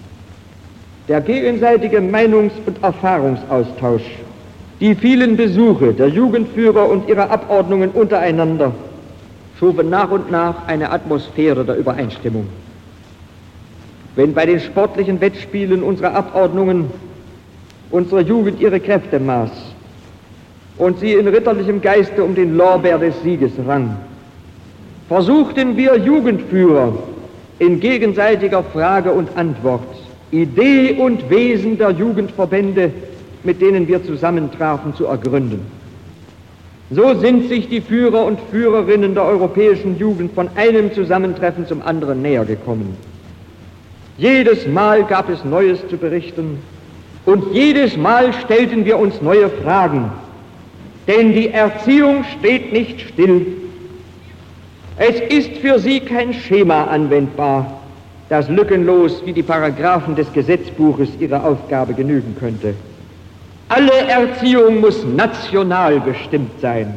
Der gegenseitige Meinungs- und Erfahrungsaustausch, die vielen Besuche der Jugendführer und ihrer Abordnungen untereinander schufen nach und nach eine Atmosphäre der Übereinstimmung. Wenn bei den sportlichen Wettspielen unserer Abordnungen unsere Jugend ihre Kräfte maß und sie in ritterlichem Geiste um den Lorbeer des Sieges rang, versuchten wir Jugendführer in gegenseitiger Frage und Antwort Idee und Wesen der Jugendverbände, mit denen wir zusammentrafen, zu ergründen. So sind sich die Führer und Führerinnen der europäischen Jugend von einem Zusammentreffen zum anderen näher gekommen. Jedes Mal gab es Neues zu berichten und jedes Mal stellten wir uns neue Fragen, denn die Erziehung steht nicht still. Es ist für sie kein Schema anwendbar, das lückenlos wie die Paragraphen des Gesetzbuches ihrer Aufgabe genügen könnte. Alle Erziehung muss national bestimmt sein.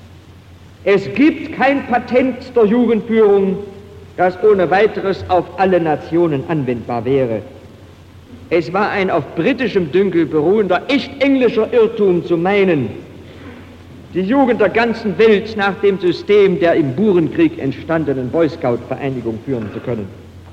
Es gibt kein Patent der Jugendführung, das ohne weiteres auf alle Nationen anwendbar wäre. Es war ein auf britischem Dünkel beruhender, echt englischer Irrtum zu meinen, die Jugend der ganzen Welt nach dem System der im Burenkrieg entstandenen Boy-Scout-Vereinigung führen zu können.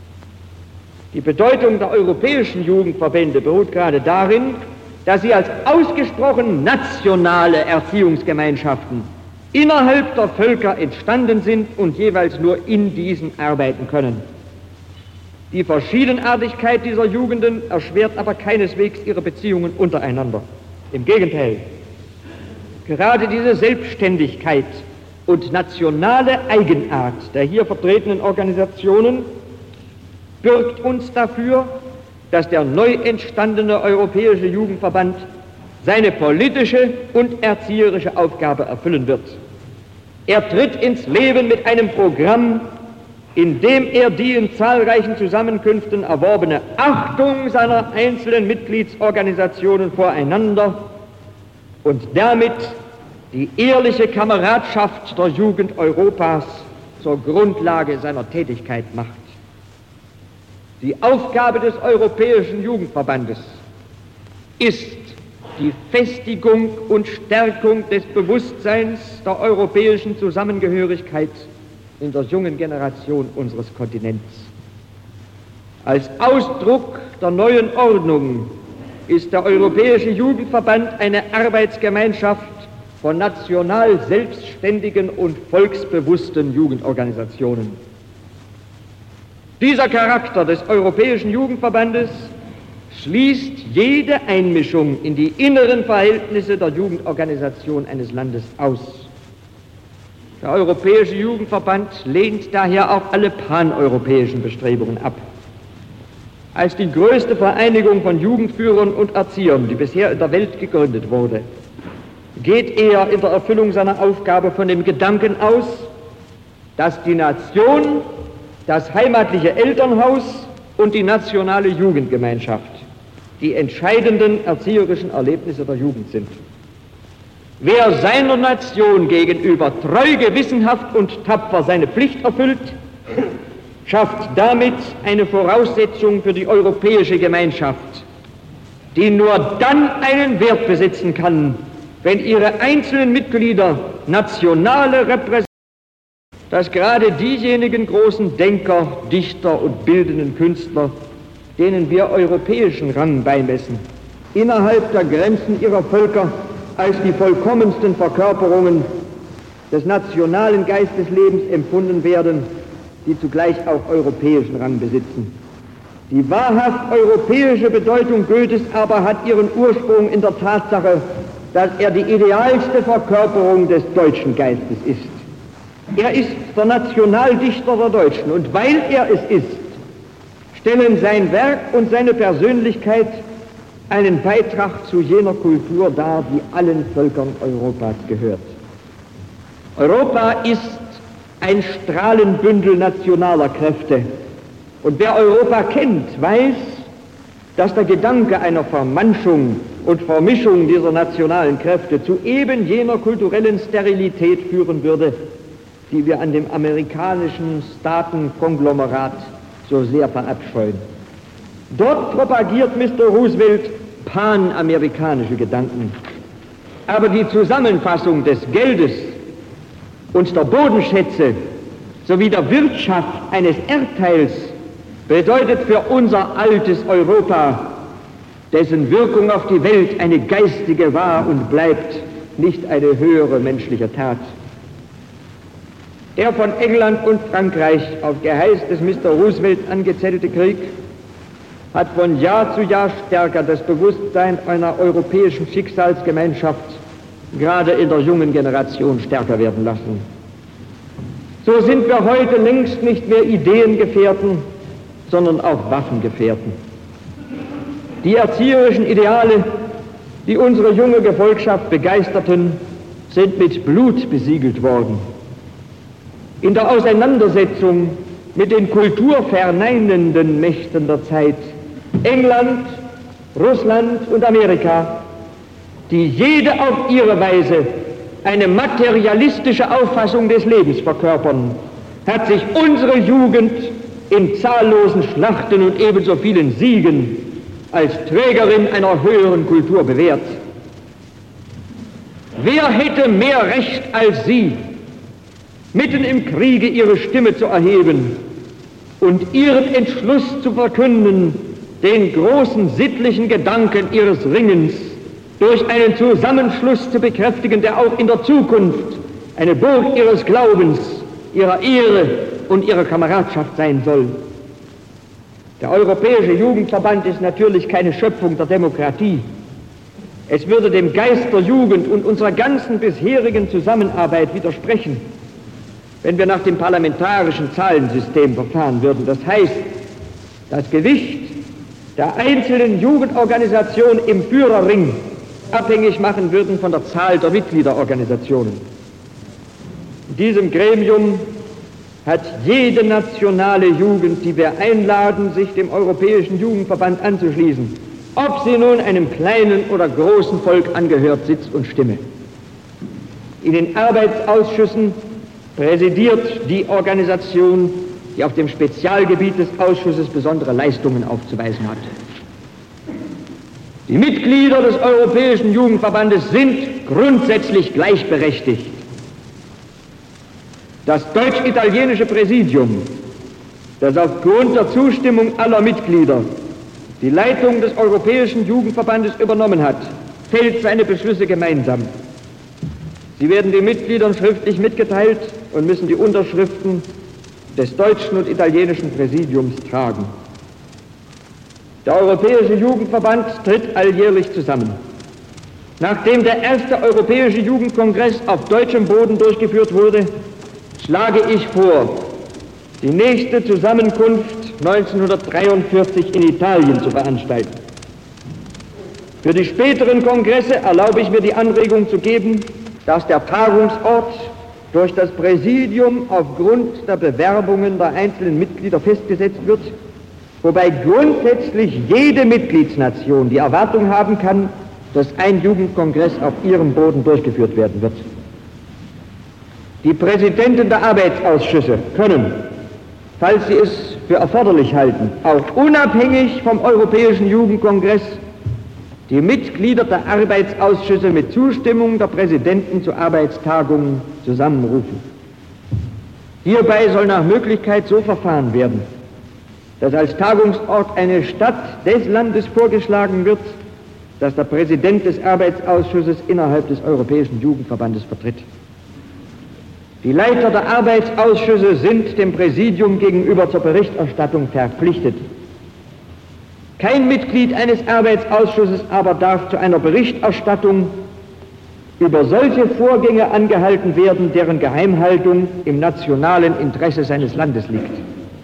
Die Bedeutung der europäischen Jugendverbände beruht gerade darin, dass sie als ausgesprochen nationale Erziehungsgemeinschaften innerhalb der Völker entstanden sind und jeweils nur in diesen arbeiten können. Die Verschiedenartigkeit dieser Jugenden erschwert aber keineswegs ihre Beziehungen untereinander. Im Gegenteil, gerade diese Selbstständigkeit und nationale Eigenart der hier vertretenen Organisationen bürgt uns dafür, dass der neu entstandene Europäische Jugendverband seine politische und erzieherische Aufgabe erfüllen wird. Er tritt ins Leben mit einem Programm, in dem er die in zahlreichen Zusammenkünften erworbene Achtung seiner einzelnen Mitgliedsorganisationen voreinander und damit die ehrliche Kameradschaft der Jugend Europas zur Grundlage seiner Tätigkeit macht. Die Aufgabe des Europäischen Jugendverbandes ist die Festigung und Stärkung des Bewusstseins der europäischen Zusammengehörigkeit in der jungen Generation unseres Kontinents. Als Ausdruck der neuen Ordnung ist der Europäische Jugendverband eine Arbeitsgemeinschaft von national selbstständigen und volksbewussten Jugendorganisationen. Dieser Charakter des Europäischen Jugendverbandes schließt jede Einmischung in die inneren Verhältnisse der Jugendorganisation eines Landes aus. Der Europäische Jugendverband lehnt daher auch alle paneuropäischen Bestrebungen ab. Als die größte Vereinigung von Jugendführern und Erziehern, die bisher in der Welt gegründet wurde, geht er in der Erfüllung seiner Aufgabe von dem Gedanken aus, dass die Nation, das heimatliche Elternhaus und die nationale Jugendgemeinschaft die entscheidenden erzieherischen Erlebnisse der Jugend sind. Wer seiner Nation gegenüber treu, gewissenhaft und tapfer seine Pflicht erfüllt, schafft damit eine Voraussetzung für die europäische Gemeinschaft, die nur dann einen Wert besitzen kann, wenn ihre einzelnen Mitglieder nationale Repräsentanten, dass gerade diejenigen großen Denker, Dichter und bildenden Künstler, denen wir europäischen Rang beimessen, innerhalb der Grenzen ihrer Völker als die vollkommensten Verkörperungen des nationalen Geisteslebens empfunden werden, die zugleich auch europäischen Rang besitzen. Die wahrhaft europäische Bedeutung Goethes aber hat ihren Ursprung in der Tatsache, dass er die idealste Verkörperung des deutschen Geistes ist. Er ist der Nationaldichter der Deutschen, und weil er es ist, stellen sein Werk und seine Persönlichkeit einen Beitrag zu jener Kultur dar, die allen Völkern Europas gehört. Europa ist ein Strahlenbündel nationaler Kräfte, und wer Europa kennt, weiß, dass der Gedanke einer Vermanschung und Vermischung dieser nationalen Kräfte zu eben jener kulturellen Sterilität führen würde, die wir an dem amerikanischen Staatenkonglomerat so sehr verabscheuen. Dort propagiert Mr. Roosevelt panamerikanische Gedanken. Aber die Zusammenfassung des Geldes und der Bodenschätze sowie der Wirtschaft eines Erdteils bedeutet für unser altes Europa, dessen Wirkung auf die Welt eine geistige war und bleibt, nicht eine höhere menschliche Tat. Der von England und Frankreich auf Geheiß des Mr. Roosevelt angezettelte Krieg hat von Jahr zu Jahr stärker das Bewusstsein einer europäischen Schicksalsgemeinschaft gerade in der jungen Generation stärker werden lassen. So sind wir heute längst nicht mehr Ideengefährten, sondern auch Waffengefährten. Die erzieherischen Ideale, die unsere junge Gefolgschaft begeisterten, sind mit Blut besiegelt worden. In der Auseinandersetzung mit den kulturverneinenden Mächten der Zeit, England, Russland und Amerika, die jede auf ihre Weise eine materialistische Auffassung des Lebens verkörpern, hat sich unsere Jugend in zahllosen Schlachten und ebenso vielen Siegen als Trägerin einer höheren Kultur bewährt. Wer hätte mehr Recht als sie, mitten im Kriege ihre Stimme zu erheben und ihren Entschluss zu verkünden, den großen sittlichen Gedanken ihres Ringens durch einen Zusammenschluss zu bekräftigen, der auch in der Zukunft eine Burg ihres Glaubens, ihrer Ehre und ihrer Kameradschaft sein soll. Der Europäische Jugendverband ist natürlich keine Schöpfung der Demokratie. Es würde dem Geist der Jugend und unserer ganzen bisherigen Zusammenarbeit widersprechen, wenn wir nach dem parlamentarischen Zahlensystem verfahren würden. Das heißt, das Gewicht der einzelnen Jugendorganisation im Führerring abhängig machen würden von der Zahl der Mitgliederorganisationen. In diesem Gremium hat jede nationale Jugend, die wir einladen, sich dem Europäischen Jugendverband anzuschließen, ob sie nun einem kleinen oder großen Volk angehört, Sitz und Stimme. In den Arbeitsausschüssen präsidiert die Organisation, die auf dem Spezialgebiet des Ausschusses besondere Leistungen aufzuweisen hat. Die Mitglieder des Europäischen Jugendverbandes sind grundsätzlich gleichberechtigt. Das deutsch-italienische Präsidium, das aufgrund der Zustimmung aller Mitglieder die Leitung des Europäischen Jugendverbandes übernommen hat, fällt seine Beschlüsse gemeinsam. Sie werden den Mitgliedern schriftlich mitgeteilt und müssen die Unterschriften des deutschen und italienischen Präsidiums tragen. Der Europäische Jugendverband tritt alljährlich zusammen. Nachdem der erste Europäische Jugendkongress auf deutschem Boden durchgeführt wurde, schlage ich vor, die nächste Zusammenkunft 1943 in Italien zu veranstalten. Für die späteren Kongresse erlaube ich mir die Anregung zu geben, dass der Tagungsort durch das Präsidium aufgrund der Bewerbungen der einzelnen Mitglieder festgesetzt wird, wobei grundsätzlich jede Mitgliedsnation die Erwartung haben kann, dass ein Jugendkongress auf ihrem Boden durchgeführt werden wird. Die Präsidenten der Arbeitsausschüsse können, falls sie es für erforderlich halten, auch unabhängig vom Europäischen Jugendkongress die Mitglieder der Arbeitsausschüsse mit Zustimmung der Präsidenten zu Arbeitstagungen zusammenrufen. Hierbei soll nach Möglichkeit so verfahren werden, dass als Tagungsort eine Stadt des Landes vorgeschlagen wird, das der Präsident des Arbeitsausschusses innerhalb des Europäischen Jugendverbandes vertritt. Die Leiter der Arbeitsausschüsse sind dem Präsidium gegenüber zur Berichterstattung verpflichtet. Kein Mitglied eines Arbeitsausschusses aber darf zu einer Berichterstattung über solche Vorgänge angehalten werden, deren Geheimhaltung im nationalen Interesse seines Landes liegt.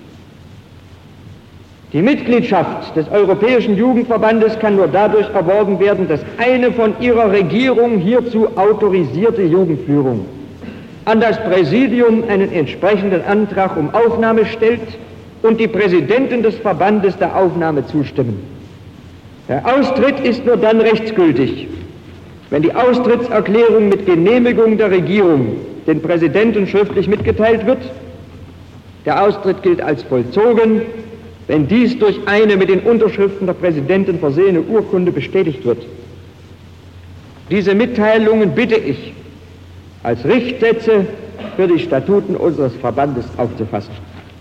Die Mitgliedschaft des Europäischen Jugendverbandes kann nur dadurch erworben werden, dass eine von ihrer Regierung hierzu autorisierte Jugendführung an das Präsidium einen entsprechenden Antrag um Aufnahme stellt und die Präsidenten des Verbandes der Aufnahme zustimmen. Der Austritt ist nur dann rechtsgültig, wenn die Austrittserklärung mit Genehmigung der Regierung den Präsidenten schriftlich mitgeteilt wird. Der Austritt gilt als vollzogen, wenn dies durch eine mit den Unterschriften der Präsidenten versehene Urkunde bestätigt wird. Diese Mitteilungen bitte ich als Richtsätze für die Statuten unseres Verbandes aufzufassen.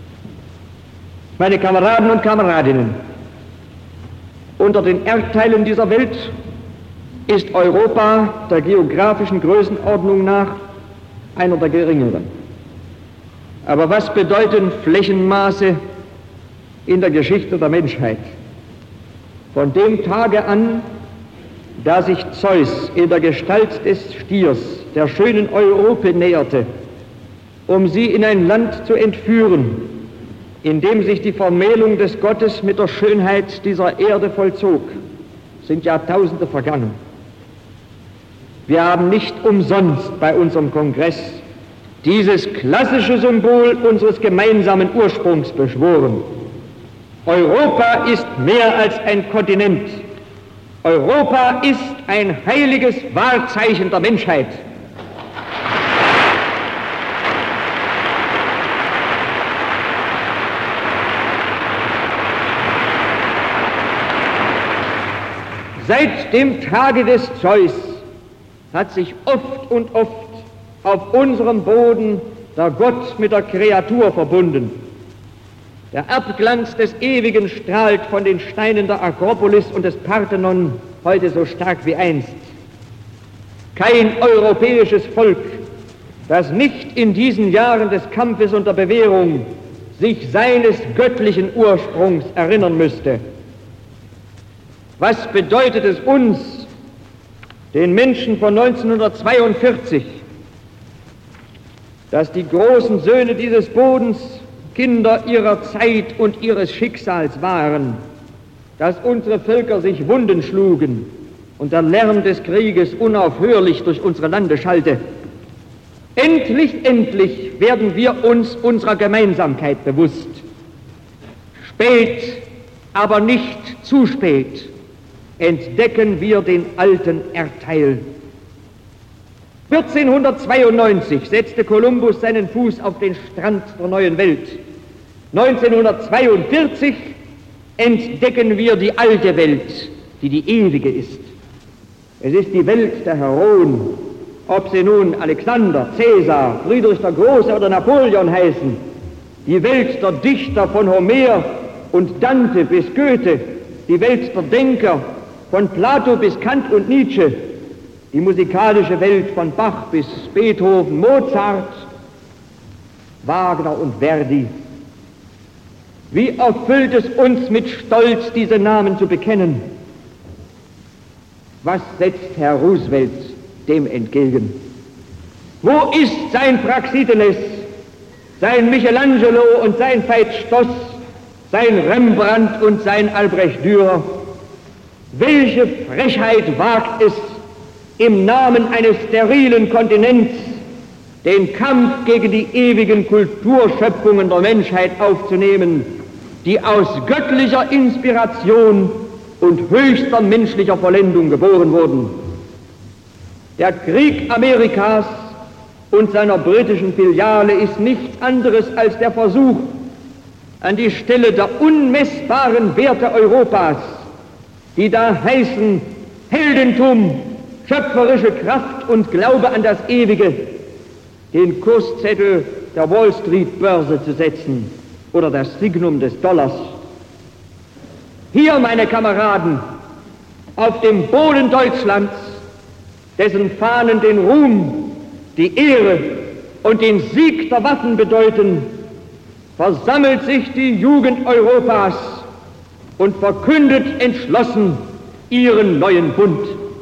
Meine Kameraden und Kameradinnen, unter den Erdteilen dieser Welt ist Europa der geografischen Größenordnung nach einer der geringeren. Aber was bedeuten Flächenmaße in der Geschichte der Menschheit? Von dem Tage an, da sich Zeus in der Gestalt des Stiers der schönen Europe näherte, um sie in ein Land zu entführen, in dem sich die Vermählung des Gottes mit der Schönheit dieser Erde vollzog, sind Jahrtausende vergangen. Wir haben nicht umsonst bei unserem Kongress dieses klassische Symbol unseres gemeinsamen Ursprungs beschworen. Europa ist mehr als ein Kontinent. Europa ist ein heiliges Wahrzeichen der Menschheit. Seit dem Tage des Zeus hat sich oft und oft auf unserem Boden der Gott mit der Kreatur verbunden. Der Erbglanz des Ewigen strahlt von den Steinen der Akropolis und des Parthenon heute so stark wie einst. Kein europäisches Volk, das nicht in diesen Jahren des Kampfes und der Bewährung sich seines göttlichen Ursprungs erinnern müsste. Was bedeutet es uns, den Menschen von 1942, dass die großen Söhne dieses Bodens Kinder ihrer Zeit und ihres Schicksals waren, dass unsere Völker sich Wunden schlugen und der Lärm des Krieges unaufhörlich durch unsere Lande schallte? Endlich, endlich werden wir uns unserer Gemeinsamkeit bewusst. Spät, aber nicht zu spät, entdecken wir den alten Erdteil. 1492 setzte Kolumbus seinen Fuß auf den Strand der neuen Welt. 1942 entdecken wir die alte Welt, die die ewige ist. Es ist die Welt der Heroen, ob sie nun Alexander, Cäsar, Friedrich der Große oder Napoleon heißen, die Welt der Dichter von Homer und Dante bis Goethe, die Welt der Denker von Plato bis Kant und Nietzsche, die musikalische Welt von Bach bis Beethoven, Mozart, Wagner und Verdi. Wie erfüllt es uns mit Stolz, diese Namen zu bekennen? Was setzt Herr Roosevelt dem entgegen? Wo ist sein Praxiteles, sein Michelangelo und sein Veit Stoss, sein Rembrandt und sein Albrecht Dürer? Welche Frechheit wagt es, im Namen eines sterilen Kontinents den Kampf gegen die ewigen Kulturschöpfungen der Menschheit aufzunehmen, die aus göttlicher Inspiration und höchster menschlicher Vollendung geboren wurden. Der Krieg Amerikas und seiner britischen Filiale ist nichts anderes als der Versuch, an die Stelle der unmessbaren Werte Europas, die da heißen Heldentum, schöpferische Kraft und Glaube an das Ewige, den Kurszettel der Wall Street Börse zu setzen oder das Signum des Dollars. Hier, meine Kameraden, auf dem Boden Deutschlands, dessen Fahnen den Ruhm, die Ehre und den Sieg der Waffen bedeuten, versammelt sich die Jugend Europas und verkündet entschlossen ihren neuen Bund.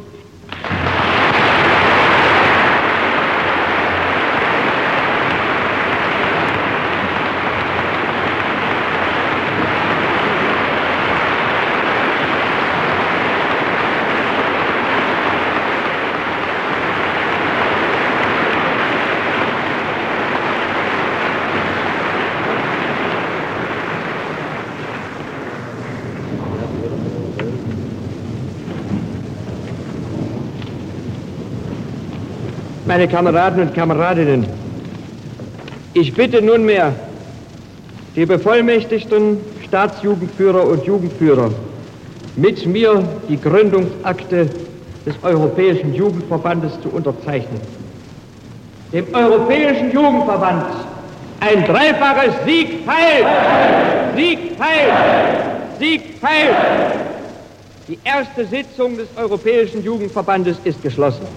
Meine Kameraden und Kameradinnen, ich bitte nunmehr die bevollmächtigten Staatsjugendführer und Jugendführer, mit mir die Gründungsakte des Europäischen Jugendverbandes zu unterzeichnen. Dem Europäischen Jugendverband ein dreifaches Sieg heil! Sieg heil! Sieg heil! Die erste Sitzung des Europäischen Jugendverbandes ist geschlossen.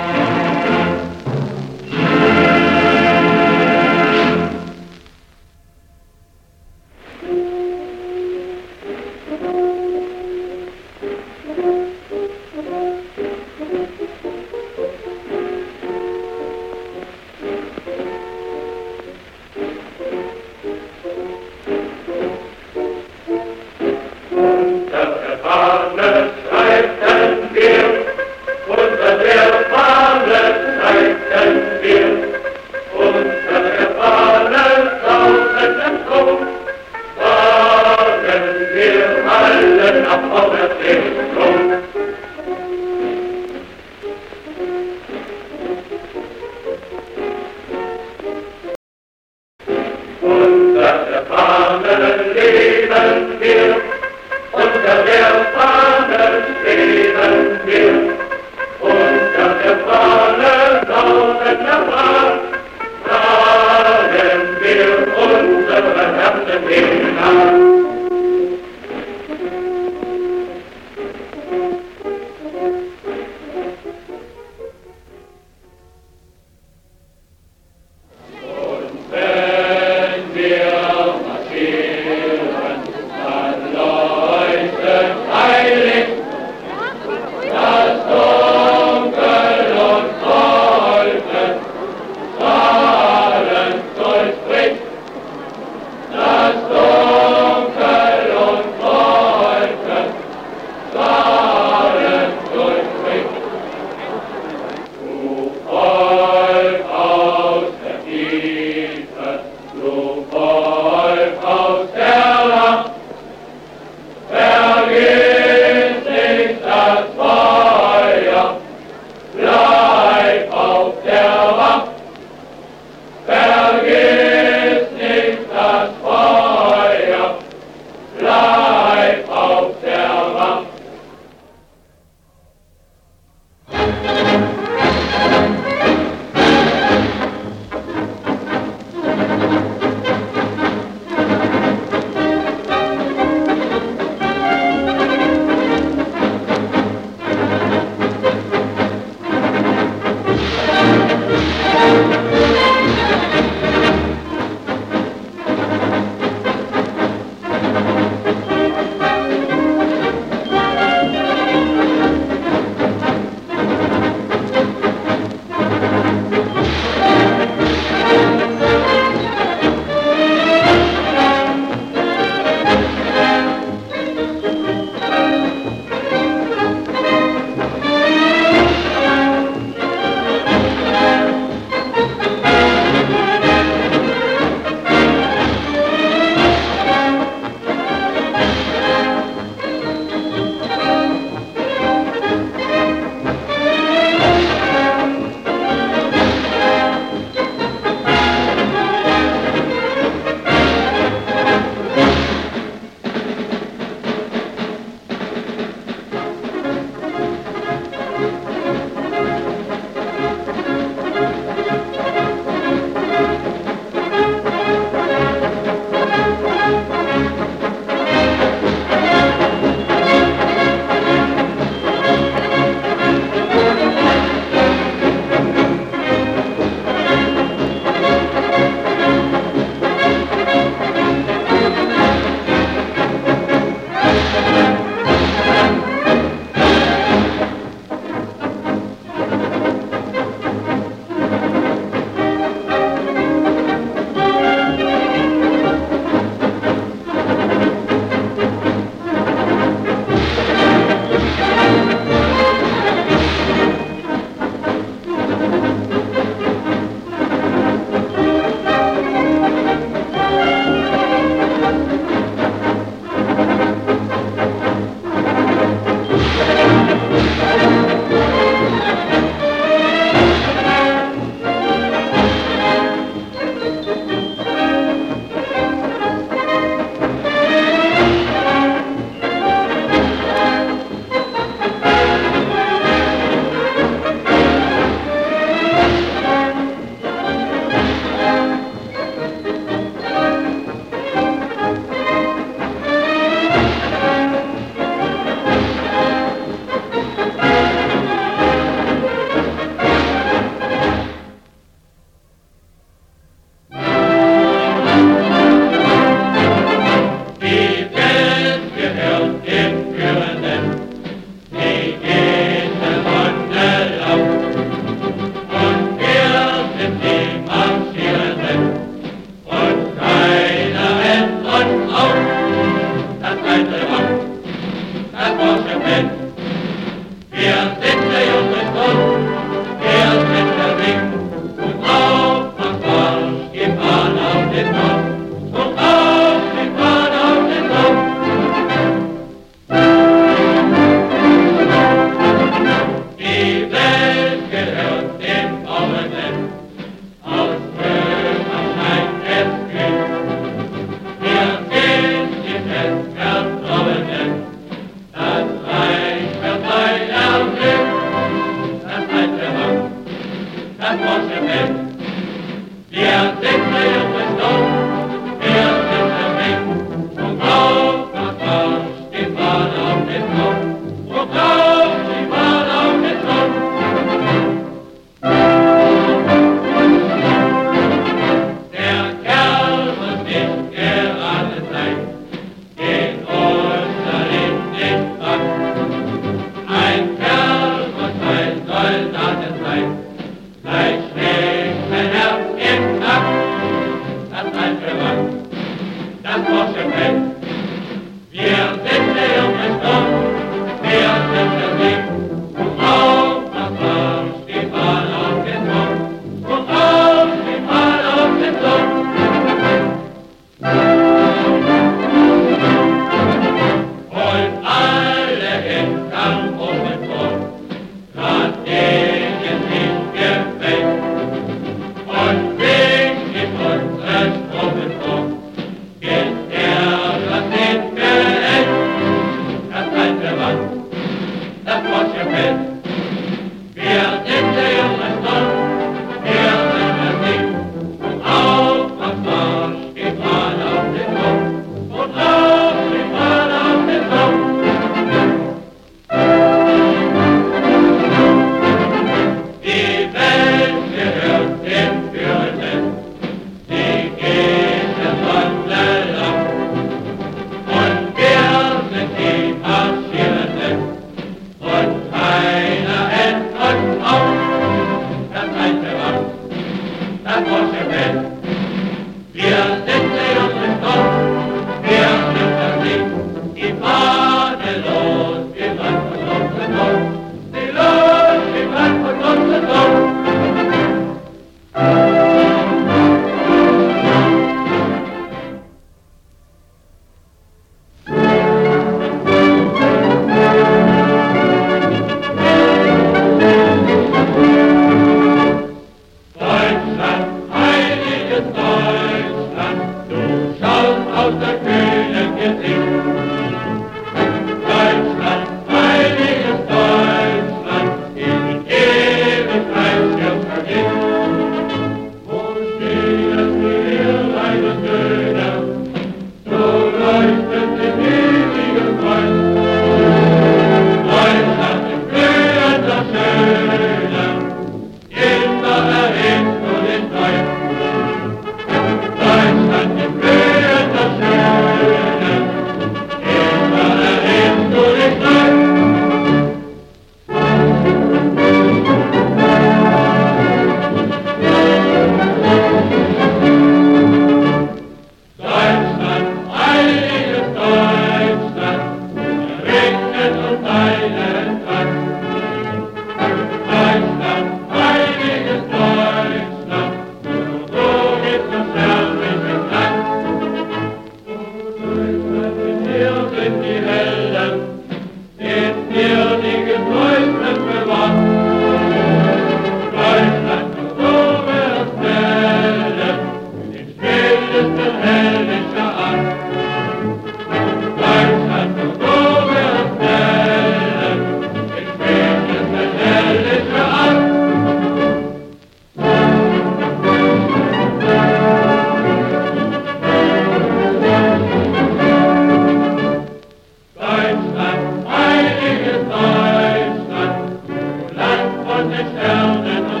Sterne